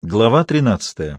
Глава 13.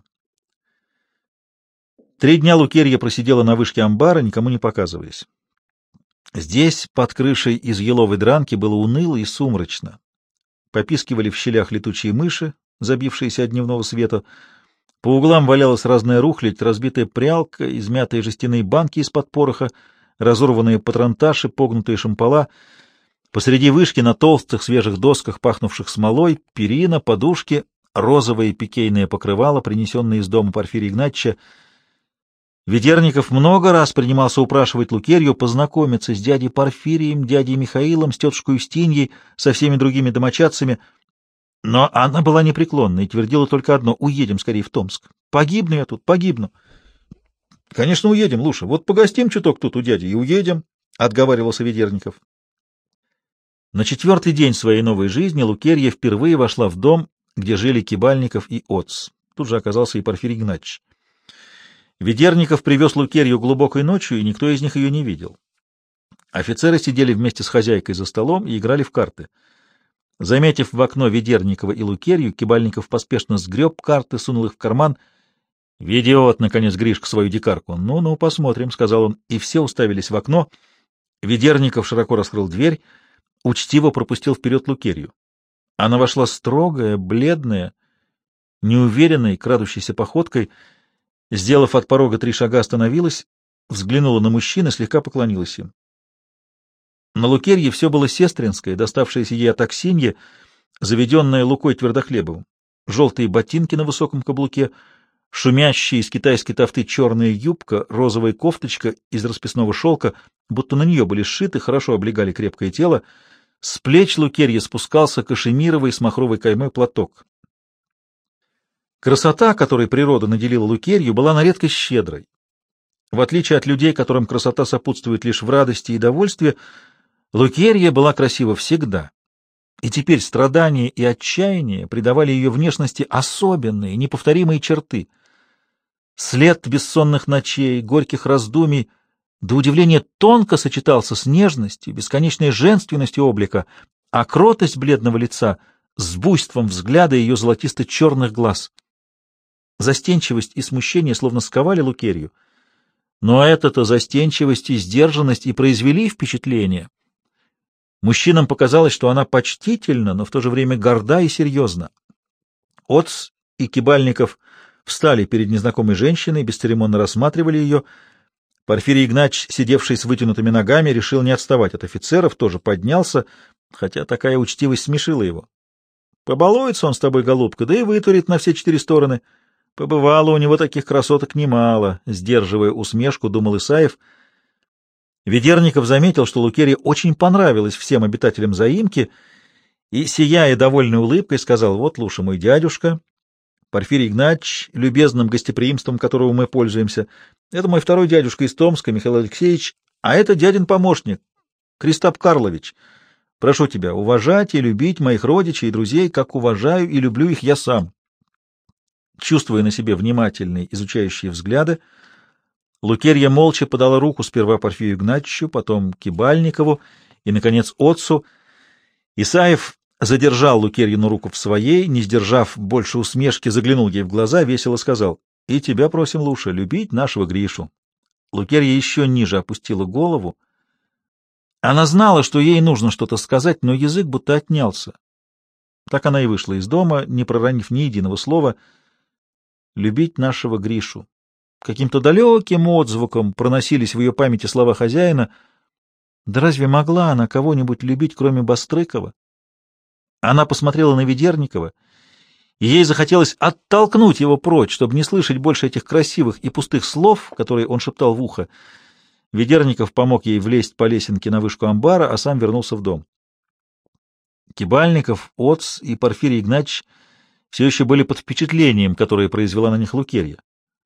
3 дня Лукерья просидела на вышке амбара, никому не показываясь. Здесь, под крышей из еловой дранки, было уныло и сумрачно. Попискивали в щелях летучие мыши, забившиеся от дневного света. По углам валялась разная рухлядь, разбитая прялка, измятые жестяные банки из-под пороха, разорванные патронташи, погнутые шампола. Посреди вышки на толстых свежих досках, пахнувших смолой, перина, подушки, розовое пикейное покрывало, принесенное из дома Порфирия Игнатьича. Ведерников много раз принимался упрашивать Лукерью познакомиться с дядей Порфирием, дядей Михаилом, с тетушкой Устиньей, со всеми другими домочадцами, но она была непреклонна и твердила только одно: уедем скорее в Томск. Погибну я тут, погибну. — Конечно, уедем, Луша. Вот погостим чуток тут у дяди и уедем, — отговаривался Ведерников. На 4-й день своей новой жизни Лукерья впервые вошла в дом, где жили Кибальников и Оц. Тут же оказался и Порфирий Игнатьич. Ведерников привез Лукерью глубокой ночью, и никто из них ее не видел. Офицеры сидели вместе с хозяйкой за столом и играли в карты. Заметив в окно Ведерникова и Лукерью, Кибальников поспешно сгреб карты, сунул их в карман. — Ведет, наконец, Гришка свою дикарку. — Ну-ну, посмотрим, — сказал он, и все уставились в окно. Ведерников широко раскрыл дверь, учтиво пропустил вперед Лукерью. Она вошла строгая, бледная, неуверенной, крадущейся походкой. Сделав от порога 3 шага, остановилась, взглянула на мужчин и слегка поклонилась им. На Лукерье все было сестринское, доставшееся ей от Аксиньи, заведенное Лукой Твердохлебовым. Желтые ботинки на высоком каблуке, шумящая из китайской тафты черная юбка, розовая кофточка из расписного шелка, будто на нее были сшиты, хорошо облегали крепкое тело. С плеч Лукерьи спускался кашемировый с махровой каймой платок. Красота, которой природа наделила Лукерью, была на редкость щедрой. В отличие от людей, которым красота сопутствует лишь в радости и довольстве, Лукерья была красива всегда. И теперь страдания и отчаяние придавали ее внешности особенные, неповторимые черты. След бессонных ночей, горьких раздумий до удивления тонко сочетался с нежностью, бесконечной женственностью облика, а кротость бледного лица с буйством взгляда ее золотисто-черных глаз. Застенчивость и смущение словно сковали Лукерью, но эта-то застенчивость и сдержанность и произвели впечатление. Мужчинам показалось, что она почтительна, но в то же время горда и серьезна. Оц и Кибальников встали перед незнакомой женщиной, бесцеремонно рассматривали ее. Порфирий Игнатьич, сидевший с вытянутыми ногами, решил не отставать от офицеров, тоже поднялся, хотя такая учтивость смешила его. Побалуется он с тобой, голубка, да и вытурит на все 4 стороны. Побывало у него таких красоток немало, сдерживая усмешку, думал Исаев. Ведерников заметил, что Лукерья очень понравилась всем обитателям заимки, и, сияя довольной улыбкой, сказал: вот, Луша, мой дядюшка, Порфирий Игнатьич, любезным гостеприимством которого мы пользуемся. Это мой второй дядюшка из Томска, Михаил Алексеевич, а это дядин помощник, Кристоп Карлович. Прошу тебя уважать и любить моих родичей и друзей, как уважаю и люблю их я сам. Чувствуя на себе внимательные, изучающие взгляды, Лукерья молча подала руку сперва Порфирию Игнатьичу, потом Кибальникову и, наконец, Отцу. Исаев задержал Лукерьину руку в своей, не сдержав больше усмешки, заглянул ей в глаза, весело сказал: — И тебя просим, Луша, любить нашего Гришу. Лукерья еще ниже опустила голову. Она знала, что ей нужно что-то сказать, но язык будто отнялся. Так она и вышла из дома, не проронив ни единого слова. Любить нашего Гришу. Каким-то далеким отзвуком проносились в ее памяти слова хозяина. Да разве могла она кого-нибудь любить, кроме Бастрыкова? Она посмотрела на Ведерникова, и ей захотелось оттолкнуть его прочь, чтобы не слышать больше этих красивых и пустых слов, которые он шептал в ухо. Ведерников помог ей влезть по лесенке на вышку амбара, а сам вернулся в дом. Кибальников, Оц и Порфирий Игнатьич все еще были под впечатлением, которое произвела на них Лукерья.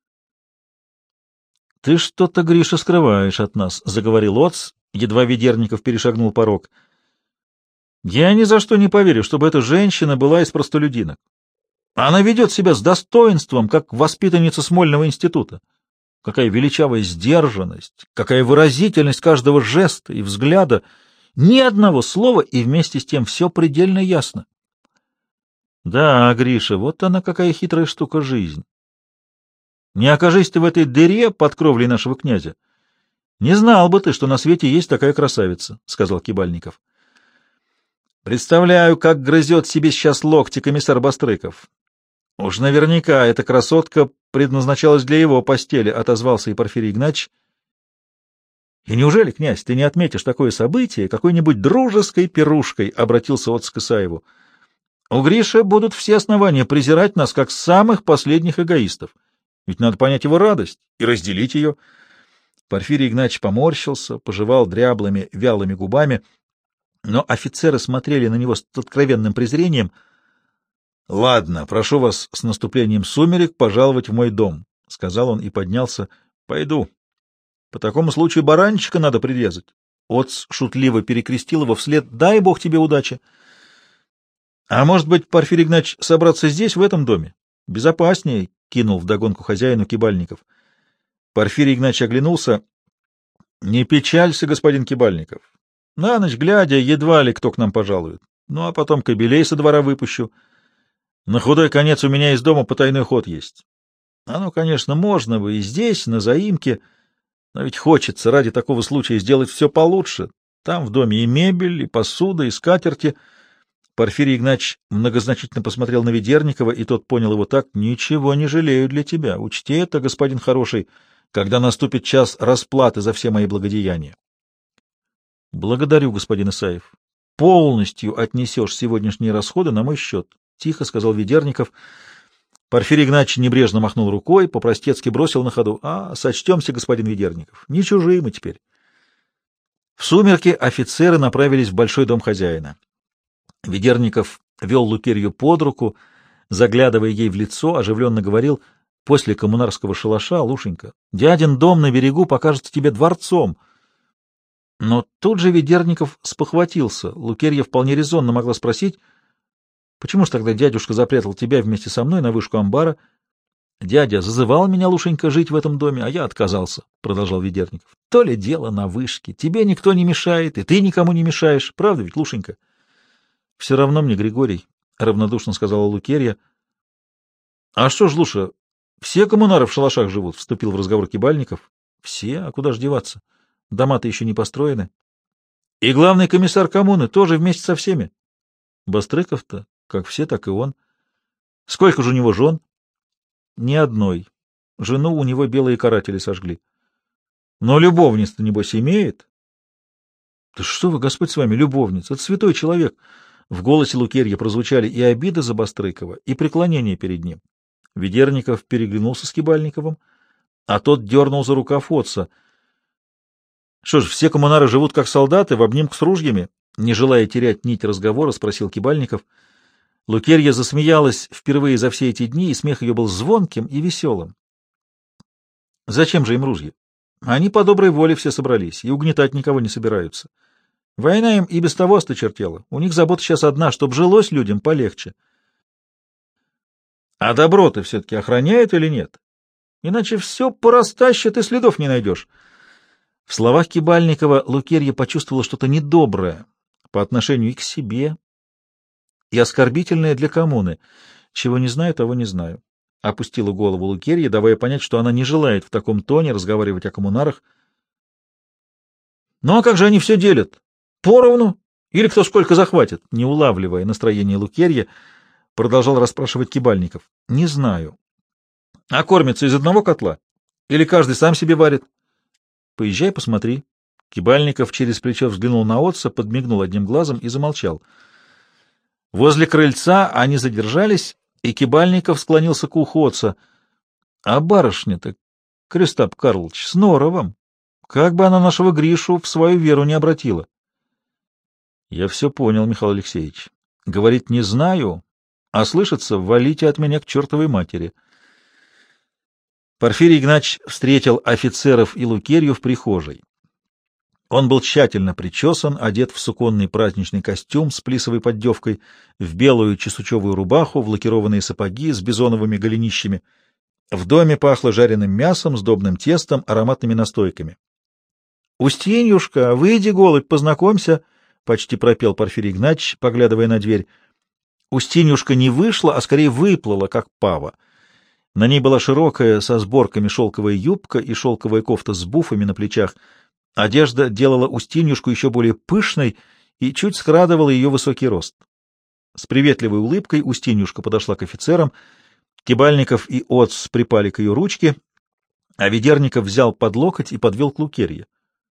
— Ты что-то, Гриша, скрываешь от нас, — заговорил Оц, едва Ведерников перешагнул порог. — Я ни за что не поверю, чтобы эта женщина была из простолюдинок. Она ведет себя с достоинством, как воспитанница Смольного института. Какая величавая сдержанность, какая выразительность каждого жеста и взгляда. Ни одного слова, и вместе с тем все предельно ясно. Да, Гриша, вот она какая хитрая штука жизнь. Не окажись ты в этой дыре под кровлей нашего князя. Не знал бы ты, что на свете есть такая красавица, — сказал Кибальников. Представляю, как грызет себе сейчас локти комиссар Бастрыков. Уж наверняка эта красотка предназначалась для его постели, — отозвался и Порфирий Игнатьич. И неужели, князь, ты не отметишь такое событие какой-нибудь дружеской пирушкой, — обратился от к Исаеву. У Гриши будут все основания презирать нас, как самых последних эгоистов. Ведь надо понять его радость и разделить ее. Порфирий Игнатьич поморщился, пожевал дряблыми, вялыми губами, но офицеры смотрели на него с откровенным презрением. — Ладно, прошу вас с наступлением сумерек пожаловать в мой дом, — сказал он и поднялся. — Пойду. По такому случаю баранчика надо прирезать. Отц шутливо перекрестил его вслед. — Дай бог тебе удачи. — А может быть, Порфирий Игнатьич, собраться здесь, в этом доме? Безопаснее, — кинул вдогонку хозяину Кибальников. Порфирий Игнатьич оглянулся. — Не печалься, господин Кибальников. На ночь глядя, едва ли кто к нам пожалует. Ну, а потом кобелей со двора выпущу. На худой конец у меня из дома потайной ход есть. Оно, конечно, можно бы и здесь, на заимке, но ведь хочется ради такого случая сделать все получше. Там в доме и мебель, и посуда, и скатерти. Порфирий Игнатьич многозначительно посмотрел на Ведерникова, и тот понял его так: ничего не жалею для тебя. Учти это, господин хороший, когда наступит час расплаты за все мои благодеяния. — Благодарю, господин Исаев. Полностью отнесешь сегодняшние расходы на мой счет, — тихо сказал Ведерников. Порфирий Игнатьич небрежно махнул рукой, по-простецки бросил на ходу: — А, сочтемся, господин Ведерников. Не чужие мы теперь. В сумерки офицеры направились в большой дом хозяина. Ведерников вел Лукерью под руку, заглядывая ей в лицо, оживленно говорил: — После коммунарского шалаша, Лушенька, дядин дом на берегу покажется тебе дворцом. Но тут же Ведерников спохватился. Лукерья вполне резонно могла спросить: — Почему ж тогда дядюшка запрятал тебя вместе со мной на вышку амбара? — Дядя зазывал меня, Лушенька, жить в этом доме, а я отказался, — продолжал Ведерников. — То ли дело на вышке. Тебе никто не мешает, и ты никому не мешаешь. Правда ведь, Лушенька? — Все равно мне, Григорий, — равнодушно сказала Лукерья. — А что ж, Луша, все коммунары в шалашах живут, — вступил в разговор Кибальников. — Все? А куда ж деваться? Дома-то еще не построены. И главный комиссар коммуны тоже вместе со всеми. Бастрыков-то, как все, так и он. Сколько же у него жен? Ни одной. Жену у него белые каратели сожгли. Но любовниц-то, небось, имеет? Да что вы, Господь с вами, любовница, это святой человек. В голосе Лукерья прозвучали и обида за Бастрыкова, и преклонение перед ним. Ведерников переглянулся с Кибальниковым, а тот дернул за рукав отца. Что ж, все коммунары живут как солдаты, в обнимку с ружьями? Не желая терять нить разговора, спросил Кибальников. Лукерья засмеялась впервые за все эти дни, и смех ее был звонким и веселым. Зачем же им ружья? Они по доброй воле все собрались и угнетать никого не собираются. Война им и без того осточертела. У них забота сейчас одна, чтоб жилось людям полегче. А добро-то все-таки охраняет или нет? Иначе все порастащит и следов не найдешь. В словах Кибальникова Лукерья почувствовала что-то недоброе по отношению и к себе, и оскорбительное для коммуны. Чего не знаю, того не знаю. Опустила голову Лукерья, давая понять, что она не желает в таком тоне разговаривать о коммунарах. Ну а как же они все делят? Поровну? Или кто сколько захватит? Не улавливая настроение Лукерья, продолжал расспрашивать Кибальников. Не знаю. А кормятся из одного котла? Или каждый сам себе варит? Поезжай, посмотри. Кибальников через плечо взглянул на отца, подмигнул одним глазом и замолчал. Возле крыльца они задержались, и Кибальников склонился к уху отца. — А барышня-то, Крестап Карлович, с норовом. Как бы она нашего Гришу в свою веру не обратила. — Я все понял, Михаил Алексеевич. Говорит, не знаю, а слышится, валите от меня к чертовой матери. Порфирий Игнатьич встретил офицеров и Лукерью в прихожей. Он был тщательно причесан, одет в суконный праздничный костюм с плисовой поддевкой, в белую чесучевую рубаху, в лакированные сапоги с бизоновыми голенищами. В доме пахло жареным мясом, сдобным тестом, ароматными настойками. — Устиньюшка, выйди, голубь, познакомься, — почти пропел Порфирий Игнатьич, поглядывая на дверь. Устиньюшка не вышла, а скорее выплыла, как пава. На ней была широкая со сборками шелковая юбка и шелковая кофта с буфами на плечах. Одежда делала Устиньюшку еще более пышной и чуть скрадывала ее высокий рост. С приветливой улыбкой Устиньюшка подошла к офицерам. Кибальников и Оц припали к ее ручке, а Ведерников взял под локоть и подвел к Лукерье.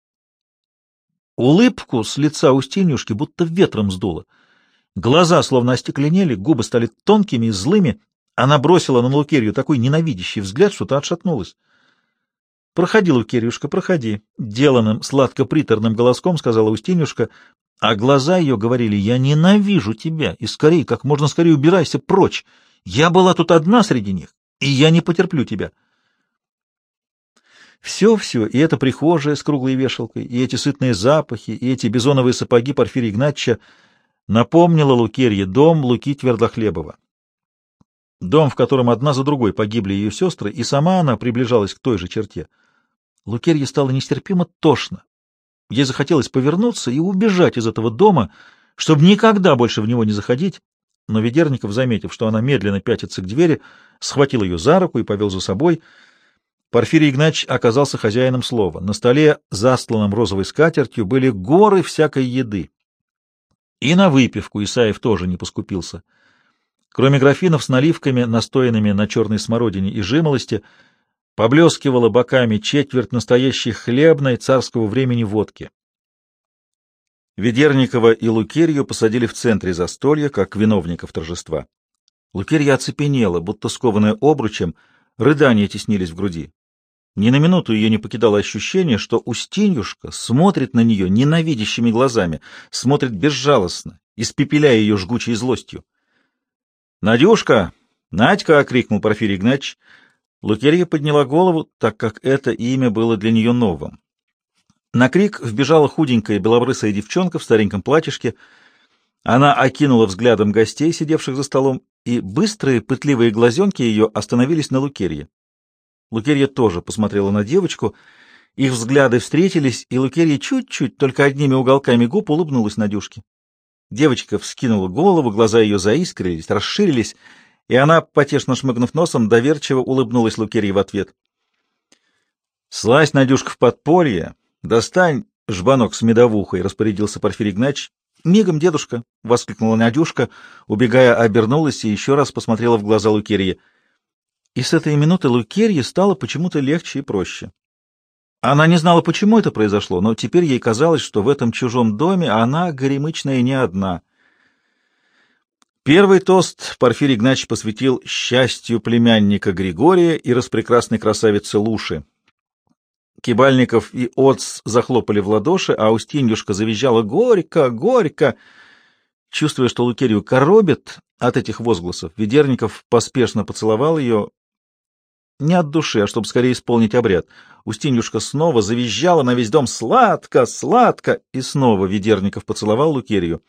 Улыбку с лица Устиньюшки будто ветром сдуло. Глаза словно остекленели, губы стали тонкими и злыми. Она бросила на Лукерью такой ненавидящий взгляд, что та отшатнулась. — Проходи, Лукерьюшка, проходи, — деланным сладко-приторным голоском сказала Устиньюшка, а глаза ее говорили: — Я ненавижу тебя, и скорее, как можно скорее убирайся прочь. Я была тут одна среди них, и я не потерплю тебя. Все, и эта прихожая с круглой вешалкой, и эти сытные запахи, и эти бизоновые сапоги Порфирия Игнатьича напомнило Лукерье дом Луки Твердохлебова. Дом, в котором одна за другой погибли ее сестры, и сама она приближалась к той же черте. Лукерье стало нестерпимо тошно. Ей захотелось повернуться и убежать из этого дома, чтобы никогда больше в него не заходить, но Ведерников, заметив, что она медленно пятится к двери, схватил ее за руку и повел за собой. Порфирий Игнатьич оказался хозяином слова. На столе, застланном розовой скатертью, были горы всякой еды. И на выпивку Исаев тоже не поскупился. Кроме графинов с наливками, настоянными на черной смородине и жимолости, поблескивала боками четверть настоящей хлебной царского времени водки. Ведерникова и Лукерью посадили в центре застолья, как виновников торжества. Лукерья оцепенела, будто скованная обручем, рыдания теснились в груди. Ни на минуту ее не покидало ощущение, что Устиньюшка смотрит на нее ненавидящими глазами, смотрит безжалостно, испепеляя ее жгучей злостью. «Надюшка! Надька!» — крикнул Порфирий Игнатьич. Лукерья подняла голову, так как это имя было для нее новым. На крик вбежала худенькая белобрысая девчонка в стареньком платьишке. Она окинула взглядом гостей, сидевших за столом, и быстрые пытливые глазенки ее остановились на Лукерье. Лукерья тоже посмотрела на девочку, их взгляды встретились, и Лукерья чуть-чуть, только одними уголками губ, улыбнулась Надюшке. Девочка вскинула голову, глаза ее заискрились, расширились, и она, потешно шмыгнув носом, доверчиво улыбнулась Лукерье в ответ. — Слазь, Надюшка, в подполье, достань жбанок с медовухой, — распорядился Порфирий Игнатьич. — Мигом, дедушка! — воскликнула Надюшка, убегая, обернулась и еще раз посмотрела в глаза Лукерье. И с этой минуты Лукерье стало почему-то легче и проще. Она не знала, почему это произошло, но теперь ей казалось, что в этом чужом доме она, горемычная, не одна. Первый тост Порфирий Игнатьич посвятил счастью племянника Григория и распрекрасной красавицы Луши. Кибальников и Оц захлопали в ладоши, а Устиньюшка завизжала «Горько! Горько!». Чувствуя, что Лукерью коробит от этих возгласов, Ведерников поспешно поцеловал ее, не от души, а чтобы скорее исполнить обряд. Устиньюшка снова завизжала на весь дом «Сладко! Сладко!», и снова Ведерников поцеловал Лукерью.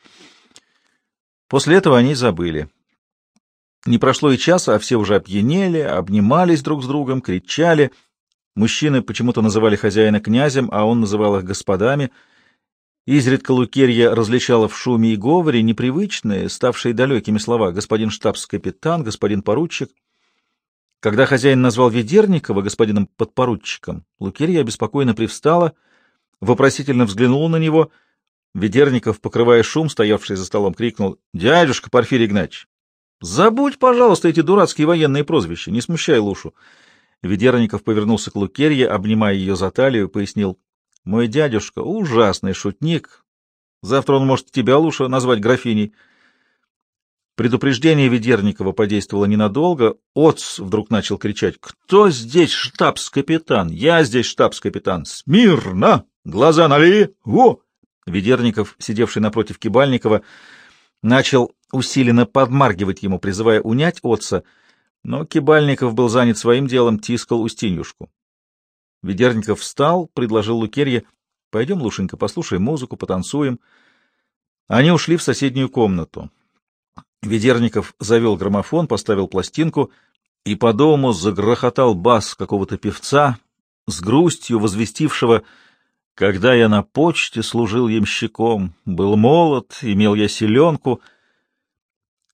После этого они забыли. Не прошло и часа, а все уже опьянели, обнимались друг с другом, кричали. Мужчины почему-то называли хозяина князем, а он называл их господами. Изредка Лукерья различала в шуме и говоре непривычные, ставшие далекими слова «господин штабс-капитан», «господин поручик». Когда хозяин назвал Ведерникова господином подпоручиком, Лукерья обеспокоенно привстала, вопросительно взглянула на него. Ведерников, покрывая шум, стоявший за столом, крикнул: «Дядюшка Порфирий Игнатьич, забудь, пожалуйста, эти дурацкие военные прозвища, не смущай Лушу». Ведерников повернулся к Лукерье, обнимая ее за талию, пояснил: «Мой дядюшка ужасный шутник. Завтра он может тебя, Луша, назвать графиней». Предупреждение Ведерникова подействовало ненадолго. Оц вдруг начал кричать: «Кто здесь штабс-капитан? Я здесь штабс-капитан! Смирно! Глаза налеви! Во!» Ведерников, сидевший напротив Кибальникова, начал усиленно подмаргивать ему, призывая унять Отца, но Кибальников был занят своим делом, тискал Устиньюшку. Ведерников встал, предложил Лукерье: «Пойдем, Лушенька, послушаем музыку, потанцуем». Они ушли в соседнюю комнату. Ведерников завел граммофон, поставил пластинку, и по дому загрохотал бас какого-то певца, с грустью возвестившего: «Когда я на почте служил ямщиком, был молод, имел я селенку».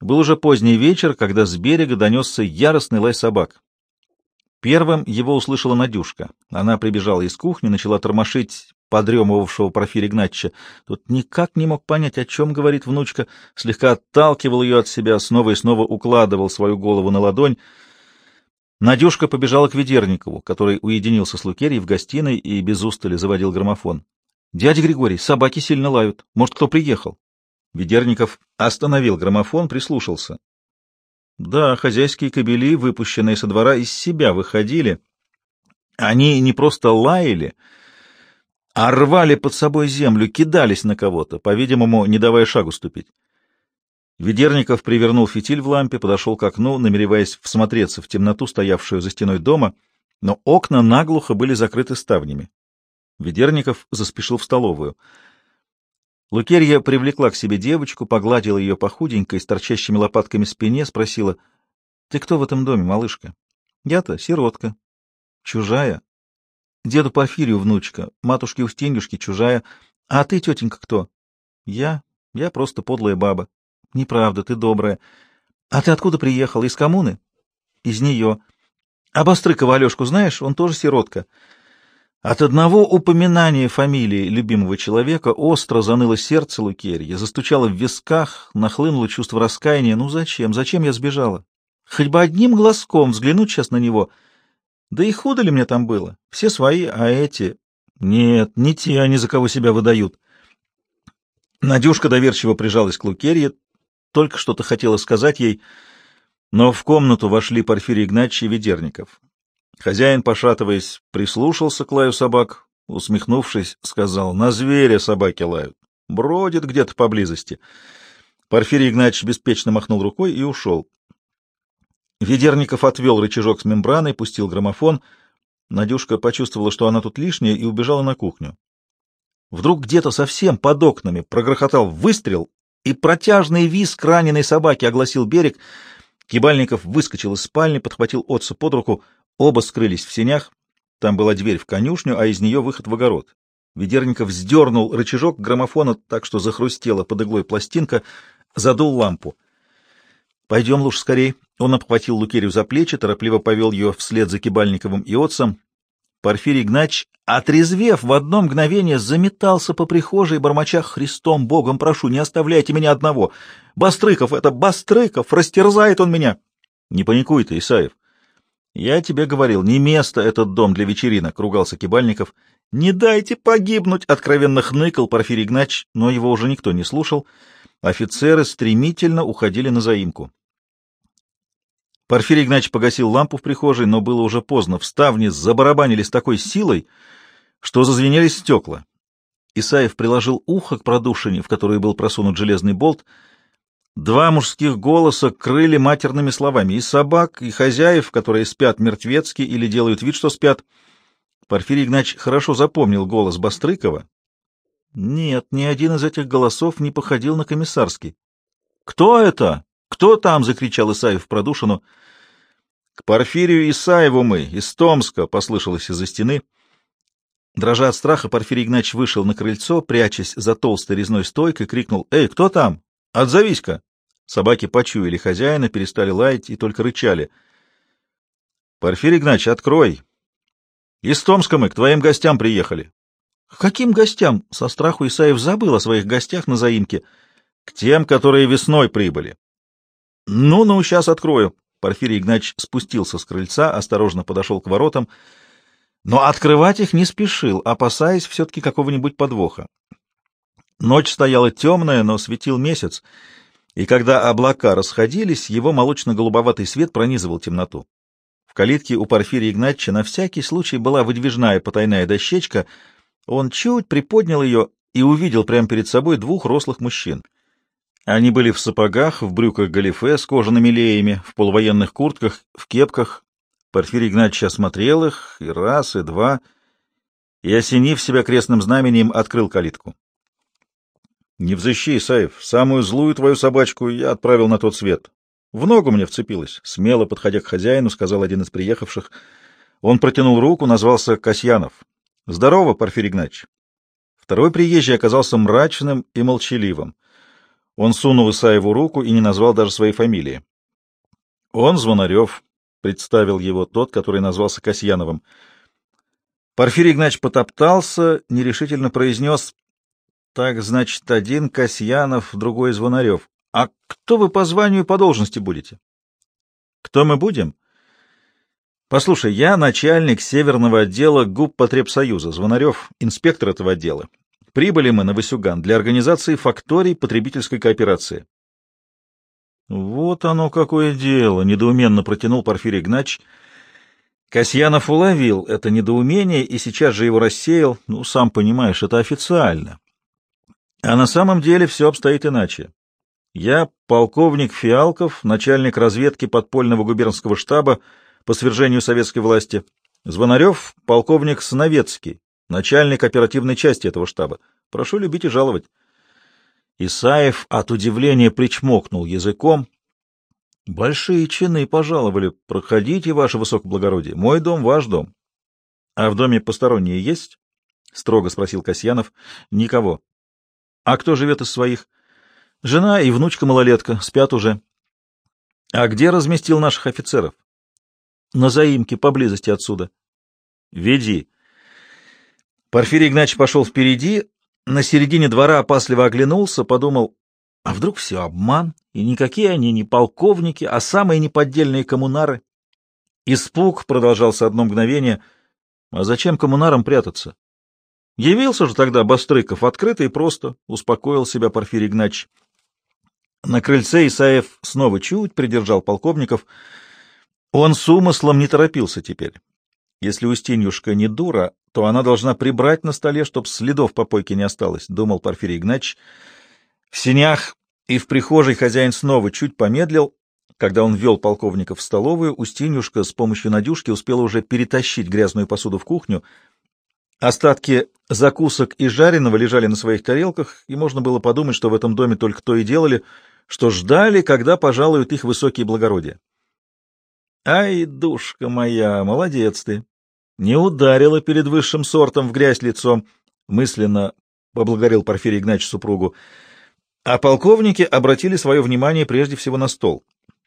Был уже поздний вечер, когда с берега донесся яростный лай собак. Первым его услышала Надюшка. Она прибежала из кухни, начала тормошить подремывавшего Порфирия Игнатьича. Тот никак не мог понять, о чем говорит внучка, слегка отталкивал ее от себя, снова и снова укладывал свою голову на ладонь. Надюшка побежала к Ведерникову, который уединился с Лукерьей в гостиной и без устали заводил граммофон. — Дядя Григорий, собаки сильно лают. Может, кто приехал? Ведерников остановил граммофон, прислушался. Да, хозяйские кобели, выпущенные со двора, из себя выходили. Они не просто лаяли, а рвали под собой землю, кидались на кого-то, по-видимому, не давая шагу ступить. Ведерников привернул фитиль в лампе, подошел к окну, намереваясь всмотреться в темноту, стоявшую за стеной дома, но окна наглухо были закрыты ставнями. Ведерников заспешил в столовую. Лукерья привлекла к себе девочку, погладила ее по худенькой, с торчащими лопатками спине, спросила: — Ты кто в этом доме, малышка? — Я-то сиротка. — Чужая? — Деду Порфирию внучка, матушке Устиньюшке чужая. — А ты, тетенька, кто? — Я просто подлая баба. — Неправда, ты добрая. — А ты откуда приехала? Из коммуны? — Из нее. — А Бастрыкова Алешку знаешь? Он тоже сиротка. От одного упоминания фамилии любимого человека остро заныло сердце Лукерьи, застучало в висках, нахлынуло чувство раскаяния. Ну зачем? Зачем я сбежала? Хоть бы одним глазком взглянуть сейчас на него. Да и худо ли мне там было? Все свои, а эти... Нет, не те они, за кого себя выдают. Надюшка доверчиво прижалась к Лукерье, только что-то хотела сказать ей, но в комнату вошли Порфирий Игнатьич и Ведерников. Хозяин, пошатываясь, прислушался к лаю собак, усмехнувшись, сказал: — На зверя собаки лают. Бродит где-то поблизости. Порфирий Игнатьич беспечно махнул рукой и ушел. Ведерников отвел рычажок с мембраной, пустил граммофон. Надюшка почувствовала, что она тут лишняя, и убежала на кухню. Вдруг где-то совсем под окнами прогрохотал выстрел, и протяжный визг раненой собаки огласил берег. Кибальников выскочил из спальни, подхватил отца под руку. Оба скрылись в сенях. Там была дверь в конюшню, а из нее выход в огород. Ведерников сдернул рычажок граммофона так, что захрустела под иглой пластинка, задул лампу. — Пойдем лучше скорей. Он обхватил Лукерью за плечи, торопливо повел ее вслед за Кибальниковым и отцом. Порфирий Игнатьич, отрезвев, в одно мгновение заметался по прихожей, бормоча: — Христом Богом прошу, не оставляйте меня одного. Бастрыков, это Бастрыков, растерзает он меня. — Не паникуй ты, Исаев. — Я тебе говорил, не место этот дом для вечеринок, — ругался Кибальников. — Не дайте погибнуть, — откровенно хныкал Порфирий Игнатьич, но его уже никто не слушал. Офицеры стремительно уходили на заимку. Порфирий Игнатьич погасил лампу в прихожей, но было уже поздно. В ставни забарабанили с такой силой, что зазвенели стекла. Исаев приложил ухо к продушине, в которую был просунут железный болт. Два мужских голоса крыли матерными словами: и собак, и хозяев, которые спят мертвецки или делают вид, что спят. Порфирий Игнатьич хорошо запомнил голос Бастрыкова. Нет, ни один из этих голосов не походил на комиссарский. — Кто это? Кто там? — закричал Исаев в продушину. — К Порфирию Исаеву мы, из Томска, — послышалось из-за стены. Дрожа от страха, Порфирий Игнатьич вышел на крыльцо, прячась за толстой резной стойкой, крикнул: — Эй, кто там? Отзовись-ка! Собаки почуяли хозяина, перестали лаять и только рычали. — Порфирий Игнатьич, открой! Из Томска мы к твоим гостям приехали. — К каким гостям? Со страху Исаев забыл о своих гостях на заимке. — К тем, которые весной прибыли. — Ну, сейчас открою. Порфирий Игнатьич спустился с крыльца, осторожно подошел к воротам, но открывать их не спешил, опасаясь все-таки какого-нибудь подвоха. Ночь стояла темная, но светил месяц, и когда облака расходились, его молочно-голубоватый свет пронизывал темноту. В калитке у Порфирия Игнатьича на всякий случай была выдвижная потайная дощечка. Он чуть приподнял ее и увидел прямо перед собой двух рослых мужчин. Они были в сапогах, в брюках галифе с кожаными леями, в полувоенных куртках, в кепках. Порфирий Игнатьич осмотрел их и раз, и два, и, осенив себя крестным знамением, открыл калитку. — Не взыщи, Исаев, самую злую твою собачку я отправил на тот свет. В ногу мне вцепилась. Смело подходя к хозяину, сказал один из приехавших. Он протянул руку, назвался Касьянов. — Здорово, Порфирий Игнатьич. Второй приезжий оказался мрачным и молчаливым. Он сунул Исаеву руку и не назвал даже своей фамилии. Он Звонарев, представил его тот, который назвался Касьяновым. Порфирий Игнатьевич потоптался, нерешительно произнес: «Так, значит, один Касьянов, другой Звонарев. А кто вы по званию и по должности будете?» «Кто мы будем?» «Послушай, я начальник Северного отдела Губпотребсоюза, Звонарев, инспектор этого отдела. Прибыли мы на Васюган для организации факторий потребительской кооперации». «Вот оно какое дело!» — недоуменно протянул Порфирий Игнатьевич. Касьянов уловил это недоумение и сейчас же его рассеял. Ну, сам понимаешь, это официально. А на самом деле все обстоит иначе. Я полковник Фиалков, начальник разведки подпольного губернского штаба по свержению советской власти. Звонарев — полковник Сновецкий, начальник оперативной части этого штаба. Прошу любить и жаловать. Исаев от удивления причмокнул языком. — Большие чины пожаловали. Проходите, ваше высокоблагородие. Мой дом — ваш дом. — А в доме посторонние есть? — строго спросил Касьянов. — Никого. — А кто живет из своих? — Жена и внучка-малолетка. Спят уже. — А где разместил наших офицеров? — На заимке, поблизости отсюда. — Веди. Порфирий Игнатьевич пошел впереди, на середине двора опасливо оглянулся, подумал: а вдруг все обман, и никакие они не полковники, а самые неподдельные коммунары? Испуг продолжался одно мгновение. А зачем коммунарам прятаться? Явился же тогда Бастрыков открыто и просто, успокоил себя Порфирий Игнатьевич. На крыльце Исаев снова чуть придержал полковников. Он с умыслом не торопился теперь. Если Устиньюшка не дура, то она должна прибрать на столе, чтоб следов попойки не осталось, — думал Порфирий Игнатьевич. В сенях и в прихожей хозяин снова чуть помедлил. Когда он ввел полковника в столовую, Устиньюшка с помощью Надюшки успела уже перетащить грязную посуду в кухню. Остатки закусок и жареного лежали на своих тарелках, и можно было подумать, что в этом доме только то и делали, что ждали, когда пожалуют их высокие благородия. — Ай, душка моя, молодец ты! Не ударила перед высшим сортом в грязь лицом, — мысленно поблагодарил Порфирий Игнатьевич супругу. А полковники обратили свое внимание прежде всего на стол.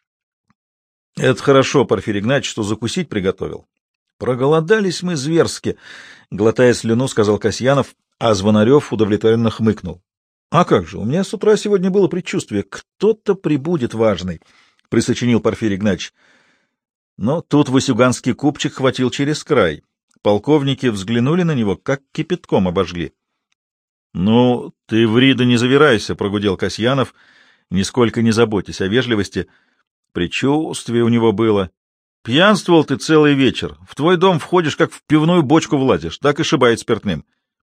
— Это хорошо, Порфирий Игнатьевич, что закусить приготовил. — Проголодались мы зверски, — глотая слюну, сказал Касьянов, а Звонарев удовлетворенно хмыкнул. — А как же, у меня с утра сегодня было предчувствие, кто-то прибудет важный, — присочинил Порфирий Игнатьевич. Но тут васюганский купчик хватил через край. Полковники взглянули на него, как кипятком обожгли. — Ну, ты ври да не завирайся, — прогудел Касьянов, нисколько не заботясь о вежливости. Предчувствие у него было. Пьянствовал ты целый вечер. В твой дом входишь, как в пивную бочку влазишь, так и шибает спиртным.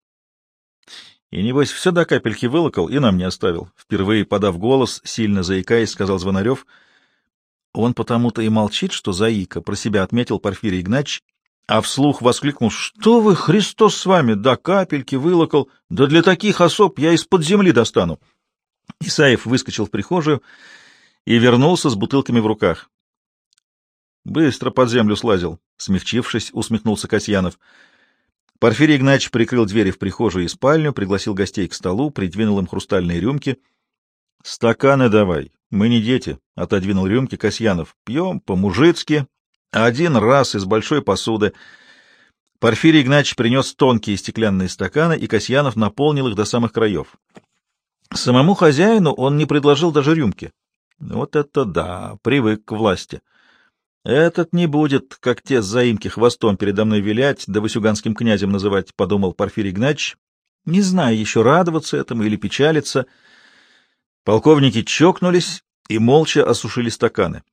И, небось, все до капельки вылокал и нам не оставил. Впервые подав голос, сильно заикаясь, сказал Звонарев. Он потому-то и молчит, что заика, про себя отметил Порфирий Игнатьевич, а вслух воскликнул: «Что вы, Христос с вами, до капельки вылокал, да для таких особ я из-под земли достану». Исаев выскочил в прихожую и вернулся с бутылками в руках. «Быстро под землю слазил», — смягчившись, усмехнулся Касьянов. Порфирий Игнатьевич прикрыл двери в прихожую и спальню, пригласил гостей к столу, придвинул им хрустальные рюмки. «Стаканы давай, мы не дети», — отодвинул рюмки Касьянов. «Пьем по-мужицки, один раз из большой посуды». Порфирий Игнатьевич принес тонкие стеклянные стаканы, и Касьянов наполнил их до самых краев. Самому хозяину он не предложил даже рюмки. Вот это да, привык к власти. Этот не будет, как те с заимки, хвостом передо мной вилять, да васюганским князем называть, — подумал Порфирий Игнатьевич, не зная еще, радоваться этому или печалиться. Полковники чокнулись и молча осушили стаканы.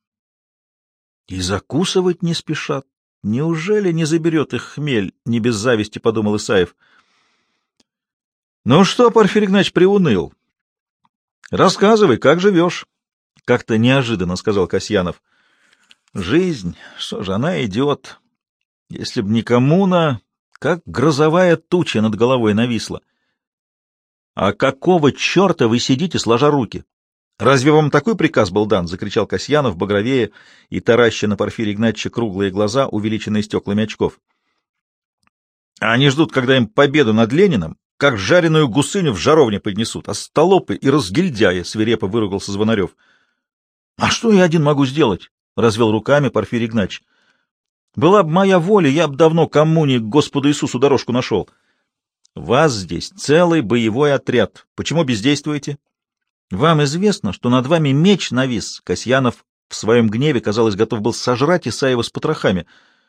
И закусывать не спешат. Неужели не заберет их хмель? Не без зависти, — подумал Исаев. — Ну что, Порфирий Игнатьевич, приуныл? — Рассказывай, как живешь? — как-то неожиданно сказал Касьянов. — Жизнь, что же, она идет. Если б не коммуна, как грозовая туча над головой нависла. — А какого черта вы сидите, сложа руки? Разве вам такой приказ был дан? — закричал Касьянов, багровее и тараща на Порфирия Игнатьевича круглые глаза, увеличенные стеклами очков. — Они ждут, когда им победу над Лениным как жареную гусыню в жаровне поднесут, остолопы и разгильдяи, — свирепо выругался Звонарев. — А что я один могу сделать? — развел руками Порфирий Игнатьич. — Была б моя воля, я б давно коммуне к Господу Иисусу дорожку нашел. — Вас здесь целый боевой отряд. Почему бездействуете? — Вам известно, что над вами меч навис. Касьянов в своем гневе, казалось, готов был сожрать Исаева с потрохами.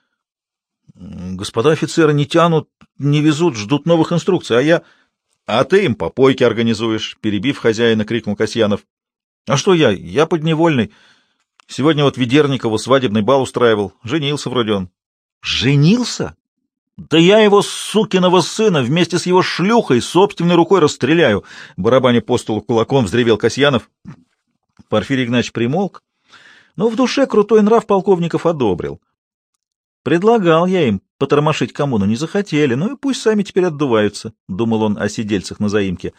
— Господа офицеры не тянут, не везут, ждут новых инструкций, а я... — А ты им попойки организуешь, — перебив хозяина, крикнул Касьянов. — А что я? Я подневольный. Сегодня вот Ведерникову свадебный бал устраивал. Женился вроде он. — Женился? Да я его, сукиного сына, вместе с его шлюхой собственной рукой расстреляю! Барабаня по столу кулаком взревел Касьянов. Порфирий Игнатьич примолк, но в душе крутой нрав полковников одобрил. Предлагал я им потормошить коммуну, не захотели, ну и пусть сами теперь отдуваются, — думал он о сидельцах на заимке.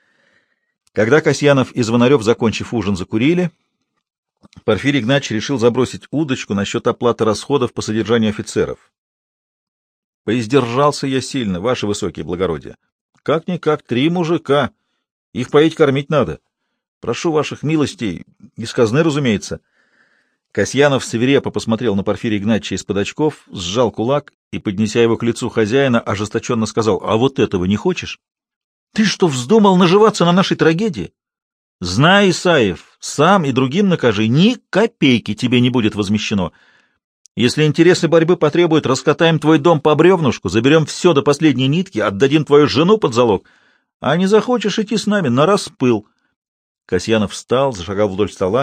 Когда Касьянов и Звонарев, закончив ужин, закурили, Порфирий Игнатьич решил забросить удочку насчет оплаты расходов по содержанию офицеров. Поиздержался я сильно, ваше высокие благородие. Как-никак 3 мужика, их поить-кормить надо. Прошу ваших милостей, из казны, разумеется. Касьянов свирепо посмотрел на Порфирия Игнатьича из-под очков, сжал кулак и, поднеся его к лицу хозяина, ожесточенно сказал: — А вот этого не хочешь? Ты что, вздумал наживаться на нашей трагедии? Знай, Исаев, сам и другим накажи, ни копейки тебе не будет возмещено. Если интересы борьбы потребуют, раскатаем твой дом по бревнушку, заберем все до последней нитки, отдадим твою жену под залог. А не захочешь идти с нами — на распыл. Касьянов встал, зашагал вдоль стола.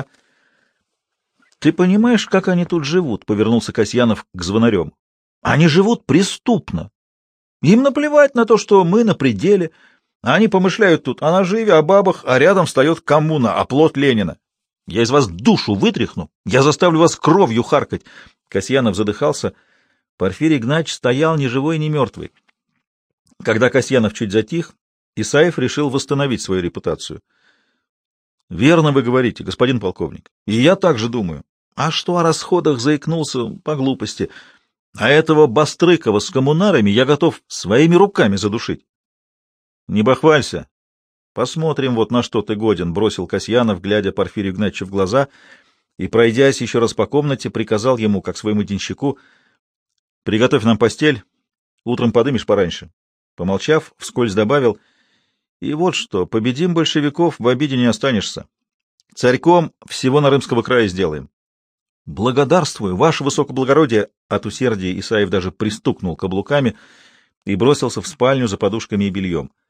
— Ты понимаешь, как они тут живут? — повернулся Касьянов к Звонарем. — Они живут преступно. Им наплевать на то, что мы на пределе. Они помышляют тут о наживе, о бабах, а рядом встает коммуна, оплот Ленина. Я из вас душу вытряхну, я заставлю вас кровью харкать. Касьянов задыхался. Порфирий Игнатьич стоял ни живой, ни мертвый. Когда Касьянов чуть затих, Исаев решил восстановить свою репутацию. — Верно вы говорите, господин полковник. И я так же думаю. А что о расходах заикнулся по глупости? А этого Бастрыкова с коммунарами я готов своими руками задушить. — Не бахвалься. Посмотрим, вот на что ты годен, — бросил Касьянов, глядя Порфирию Игнатьевичу в глаза, и, пройдясь еще раз по комнате, приказал ему, как своему денщику: — Приготовь нам постель, утром подымешь пораньше. Помолчав, вскользь добавил: — И вот что, победим большевиков, в обиде не останешься. Царьком всего Нарымского края сделаем. — Благодарствую, ваше высокоблагородие! От усердия Исаев даже пристукнул каблуками и бросился в спальню за подушками и бельем.